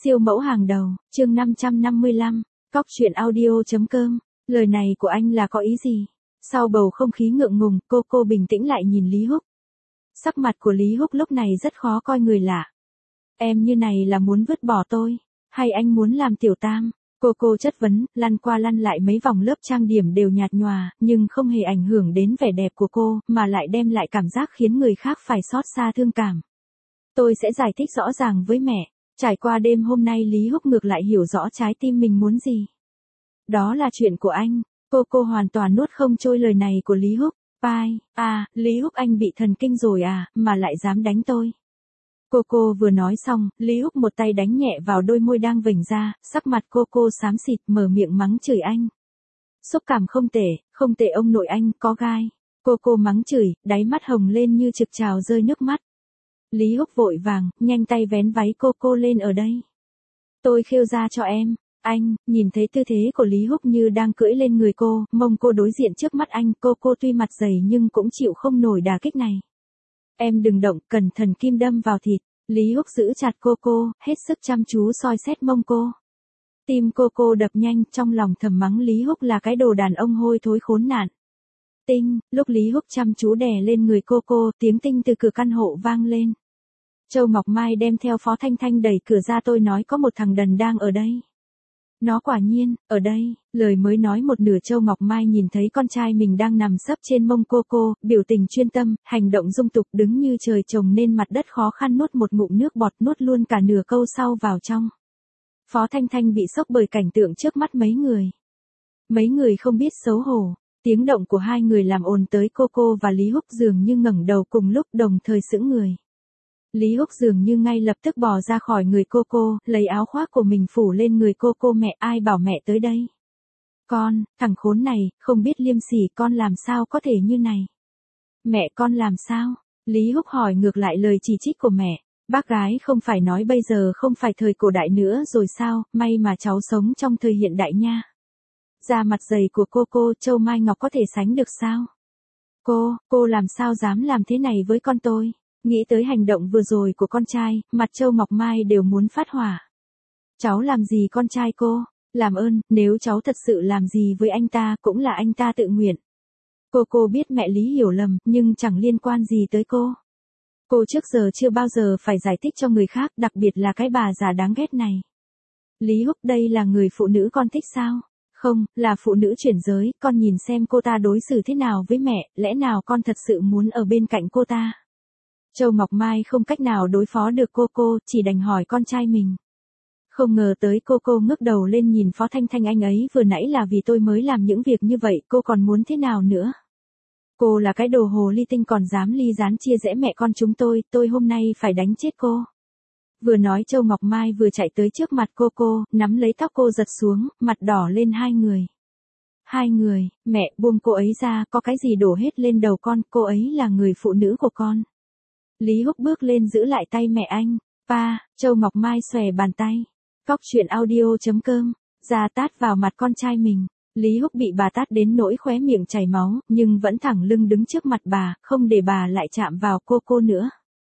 Siêu mẫu hàng đầu, chương 555, cóc truyện audio.com, lời này của anh là có ý gì? Sau bầu không khí ngượng ngùng, cô bình tĩnh lại nhìn Lý Húc. Sắc mặt của Lý Húc lúc này rất khó coi người lạ. Em như này là muốn vứt bỏ tôi, hay anh muốn làm tiểu tam? Cô chất vấn, lăn qua lăn lại mấy vòng lớp trang điểm đều nhạt nhòa, nhưng không hề ảnh hưởng đến vẻ đẹp của cô, mà lại đem lại cảm giác khiến người khác phải xót xa thương cảm. Tôi sẽ giải thích rõ ràng với mẹ. Trải qua đêm hôm nay Lý Húc ngược lại hiểu rõ trái tim mình muốn gì. Đó là chuyện của anh. Cô hoàn toàn nuốt không trôi lời này của Lý Húc. Lý Húc anh bị thần kinh rồi à, mà lại dám đánh tôi. Cô vừa nói xong, Lý Húc một tay đánh nhẹ vào đôi môi đang vểnh ra, sắc mặt cô xám xịt mở miệng mắng chửi anh. Xúc cảm không tệ ông nội anh, có gai. Cô mắng chửi, đáy mắt hồng lên như trực trào rơi nước mắt. Lý Húc vội vàng, nhanh tay vén váy cô lên ở đây. Tôi khêu ra cho em. Anh, nhìn thấy tư thế của Lý Húc như đang cưỡi lên người cô, mông cô đối diện trước mắt anh, cô tuy mặt dày nhưng cũng chịu không nổi đả kích này. Em đừng động, cần thần kim đâm vào thịt. Lý Húc giữ chặt cô, hết sức chăm chú soi xét mông cô. Tim cô đập nhanh, trong lòng thầm mắng Lý Húc là cái đồ đàn ông hôi thối khốn nạn. Tinh, lúc Lý Húc chăm chú đè lên người cô, tiếng tinh từ cửa căn hộ vang lên. Châu Ngọc Mai đem theo Phó Thanh Thanh đẩy cửa ra, tôi nói có một thằng đần đang ở đây. Nó quả nhiên, ở đây, lời mới nói một nửa Châu Ngọc Mai nhìn thấy con trai mình đang nằm sấp trên mông cô, biểu tình chuyên tâm, hành động dung tục đứng như trời trồng nên mặt đất khó khăn nuốt một ngụm nước bọt nuốt luôn cả nửa câu sau vào trong. Phó Thanh Thanh bị sốc bởi cảnh tượng trước mắt mấy người. Mấy người không biết xấu hổ, tiếng động của hai người làm ồn tới cô và Lý Húc dường như ngẩng đầu cùng lúc đồng thời sững người. Lý Húc dường như ngay lập tức bò ra khỏi người cô, lấy áo khoác của mình phủ lên người cô mẹ ai bảo mẹ tới đây. Con, thằng khốn này, không biết liêm sỉ con làm sao có thể như này. Mẹ con làm sao? Lý Húc hỏi ngược lại lời chỉ trích của mẹ. Bác gái không phải nói bây giờ không phải thời cổ đại nữa rồi sao, may mà cháu sống trong thời hiện đại nha. Da mặt dày của cô Châu Mai Ngọc có thể sánh được sao? Cô làm sao dám làm thế này với con tôi? Nghĩ tới hành động vừa rồi của con trai, mặt Châu Ngọc Mai đều muốn phát hỏa. Cháu làm gì con trai cô? Làm ơn, nếu cháu thật sự làm gì với anh ta cũng là anh ta tự nguyện. Cô biết mẹ Lý hiểu lầm, nhưng chẳng liên quan gì tới cô. Cô trước giờ chưa bao giờ phải giải thích cho người khác, đặc biệt là cái bà già đáng ghét này. Lý Húc đây là người phụ nữ con thích sao? Không, là phụ nữ chuyển giới, con nhìn xem cô ta đối xử thế nào với mẹ, lẽ nào con thật sự muốn ở bên cạnh cô ta? Châu Ngọc Mai không cách nào đối phó được cô, chỉ đành hỏi con trai mình. Không ngờ tới cô ngước đầu lên nhìn Phó Thanh Thanh, anh ấy vừa nãy là vì tôi mới làm những việc như vậy, cô còn muốn thế nào nữa? Cô là cái đồ hồ ly tinh còn dám ly gián chia rẽ mẹ con chúng tôi hôm nay phải đánh chết cô. Vừa nói Châu Ngọc Mai vừa chạy tới trước mặt cô, nắm lấy tóc cô giật xuống, mặt đỏ lên hai người. Hai người, mẹ buông cô ấy ra, có cái gì đổ hết lên đầu con, cô ấy là người phụ nữ của con. Lý Húc bước lên giữ lại tay mẹ anh. Châu Ngọc Mai xòe bàn tay. Cóc truyện audio.com, ra tát vào mặt con trai mình. Lý Húc bị bà tát đến nỗi khóe miệng chảy máu, nhưng vẫn thẳng lưng đứng trước mặt bà, không để bà lại chạm vào cô nữa.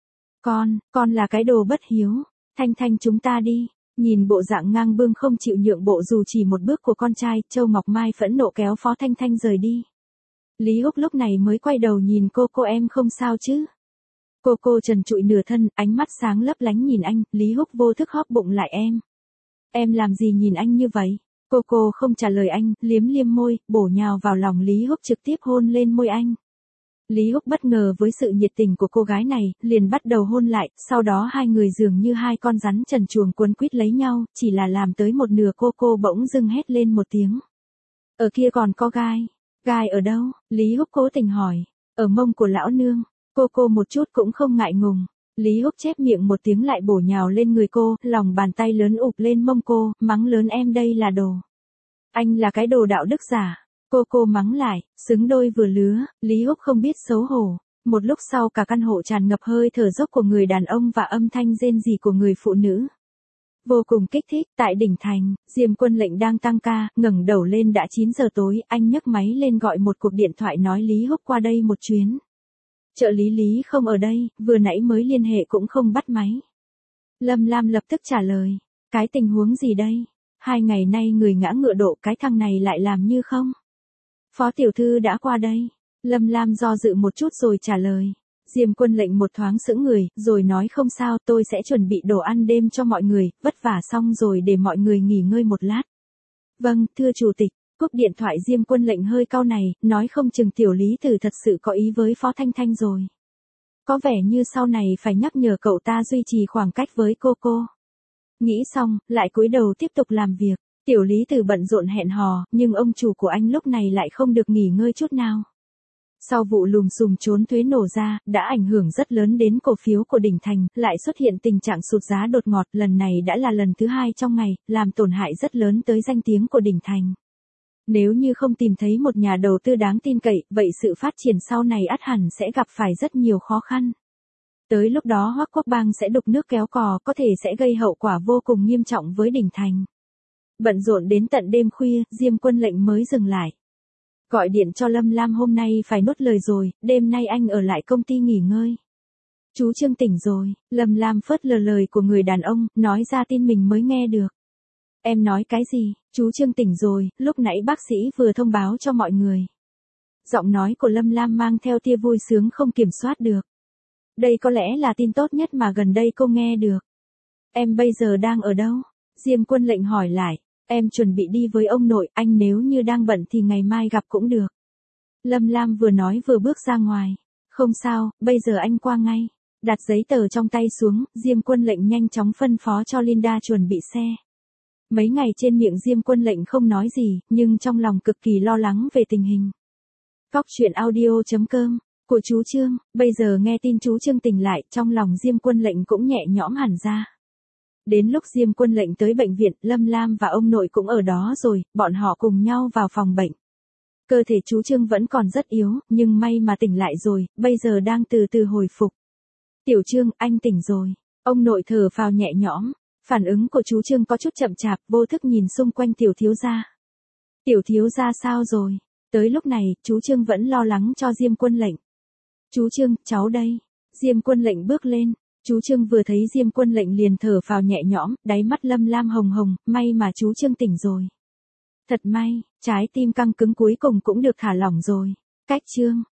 Con là cái đồ bất hiếu. Thanh Thanh chúng ta đi. Nhìn bộ dạng ngang bướng không chịu nhượng bộ dù chỉ một bước của con trai, Châu Ngọc Mai phẫn nộ kéo Phó Thanh Thanh rời đi. Lý Húc lúc này mới quay đầu nhìn cô em không sao chứ? Cô trần trụi nửa thân, ánh mắt sáng lấp lánh nhìn anh, Lý Húc vô thức hóp bụng lại em. Em làm gì nhìn anh như vậy? Cô không trả lời anh, liếm môi, bổ nhào vào lòng Lý Húc trực tiếp hôn lên môi anh. Lý Húc bất ngờ với sự nhiệt tình của cô gái này, liền bắt đầu hôn lại, sau đó hai người dường như hai con rắn trần truồng quấn quýt lấy nhau, chỉ là làm tới một nửa cô bỗng dưng hét lên một tiếng. Ở kia còn có gai. Gai ở đâu? Lý Húc cố tình hỏi. Ở mông của lão nương. Cô một chút cũng không ngại ngùng. Lý Húc chép miệng một tiếng lại bổ nhào lên người cô, lòng bàn tay lớn ụp lên mông cô, mắng lớn em đây là đồ. Anh là cái đồ đạo đức giả. Cô mắng lại, xứng đôi vừa lứa, Lý Húc không biết xấu hổ. Một lúc sau cả căn hộ tràn ngập hơi thở dốc của người đàn ông và âm thanh rên rỉ của người phụ nữ. Vô cùng kích thích, tại đỉnh thành, Diêm Quân Lệnh đang tăng ca, ngẩng đầu lên đã 9 giờ tối, anh nhấc máy lên gọi một cuộc điện thoại nói Lý Húc qua đây một chuyến. Trợ lý Lý không ở đây, vừa nãy mới liên hệ cũng không bắt máy. Lâm Lam lập tức trả lời. Cái tình huống gì đây? 2 ngày nay người ngã ngựa đổ, cái thằng này lại làm như không. Phó tiểu thư đã qua đây. Lâm Lam do dự một chút rồi trả lời. Diêm Quân Lệnh một thoáng sững người, rồi nói không sao, tôi sẽ chuẩn bị đồ ăn đêm cho mọi người, vất vả xong rồi để mọi người nghỉ ngơi một lát. Vâng, thưa chủ tịch. Cúp điện thoại Diêm Quân Lệnh hơi cau này, nói không chừng tiểu Lý Tử thật sự có ý với Phó Thanh Thanh rồi. Có vẻ như sau này phải nhắc nhở cậu ta duy trì khoảng cách với cô. Nghĩ xong, lại cúi đầu tiếp tục làm việc. Tiểu Lý Tử bận rộn hẹn hò, nhưng ông chủ của anh lúc này lại không được nghỉ ngơi chút nào. Sau vụ lùm xùm trốn thuế nổ ra, đã ảnh hưởng rất lớn đến cổ phiếu của Đỉnh Thành, lại xuất hiện tình trạng sụt giá đột ngột, lần này đã là lần thứ 2 trong ngày, làm tổn hại rất lớn tới danh tiếng của Đỉnh Thành. Nếu như không tìm thấy một nhà đầu tư đáng tin cậy, vậy sự phát triển sau này ắt hẳn sẽ gặp phải rất nhiều khó khăn. Tới lúc đó Hoắc Quốc Bang sẽ đục nước kéo cò, có thể sẽ gây hậu quả vô cùng nghiêm trọng với Đỉnh Thành. Bận rộn đến tận đêm khuya, Diêm Quân Lệnh mới dừng lại. Gọi điện cho Lâm Lam, hôm nay phải nuốt lời rồi, đêm nay anh ở lại công ty nghỉ ngơi. Chú Trương tỉnh rồi. Lâm Lam phớt lờ lời của người đàn ông, nói ra tin mình mới nghe được. Em nói cái gì? Chú Trương tỉnh rồi, lúc nãy bác sĩ vừa thông báo cho mọi người. Giọng nói của Lâm Lam mang theo tia vui sướng không kiểm soát được. Đây có lẽ là tin tốt nhất mà gần đây cô nghe được. Em bây giờ đang ở đâu? Diêm Quân Lệnh hỏi lại. Em chuẩn bị đi với ông nội, anh nếu như đang bận thì ngày mai gặp cũng được. Lâm Lam vừa nói vừa bước ra ngoài. Không sao, bây giờ anh qua ngay. Đặt giấy tờ trong tay xuống, Diêm Quân Lệnh nhanh chóng phân phó cho Linda chuẩn bị xe. Mấy ngày trên miệng Diêm Quân Lệnh không nói gì, nhưng trong lòng cực kỳ lo lắng về tình hình. Cóc truyện audio.com, của chú Trương, bây giờ nghe tin chú Trương tỉnh lại, trong lòng Diêm Quân Lệnh cũng nhẹ nhõm hẳn ra. Đến lúc Diêm Quân Lệnh tới bệnh viện, Lâm Lam và ông nội cũng ở đó rồi, bọn họ cùng nhau vào phòng bệnh. Cơ thể chú Trương vẫn còn rất yếu, nhưng may mà tỉnh lại rồi, bây giờ đang từ từ hồi phục. Tiểu Trương, anh tỉnh rồi. Ông nội thở phào nhẹ nhõm. Phản ứng của chú Trương có chút chậm chạp, vô thức nhìn xung quanh tiểu thiếu gia. Tiểu thiếu gia sao rồi? Tới lúc này, chú Trương vẫn lo lắng cho Diêm Quân Lệnh. Chú Trương, cháu đây. Diêm Quân Lệnh bước lên. Chú Trương vừa thấy Diêm Quân Lệnh liền thở phào nhẹ nhõm, đáy mắt Lâm Lam hồng hồng, may mà chú Trương tỉnh rồi. Thật may, trái tim căng cứng cuối cùng cũng được thả lỏng rồi. Cách Trương.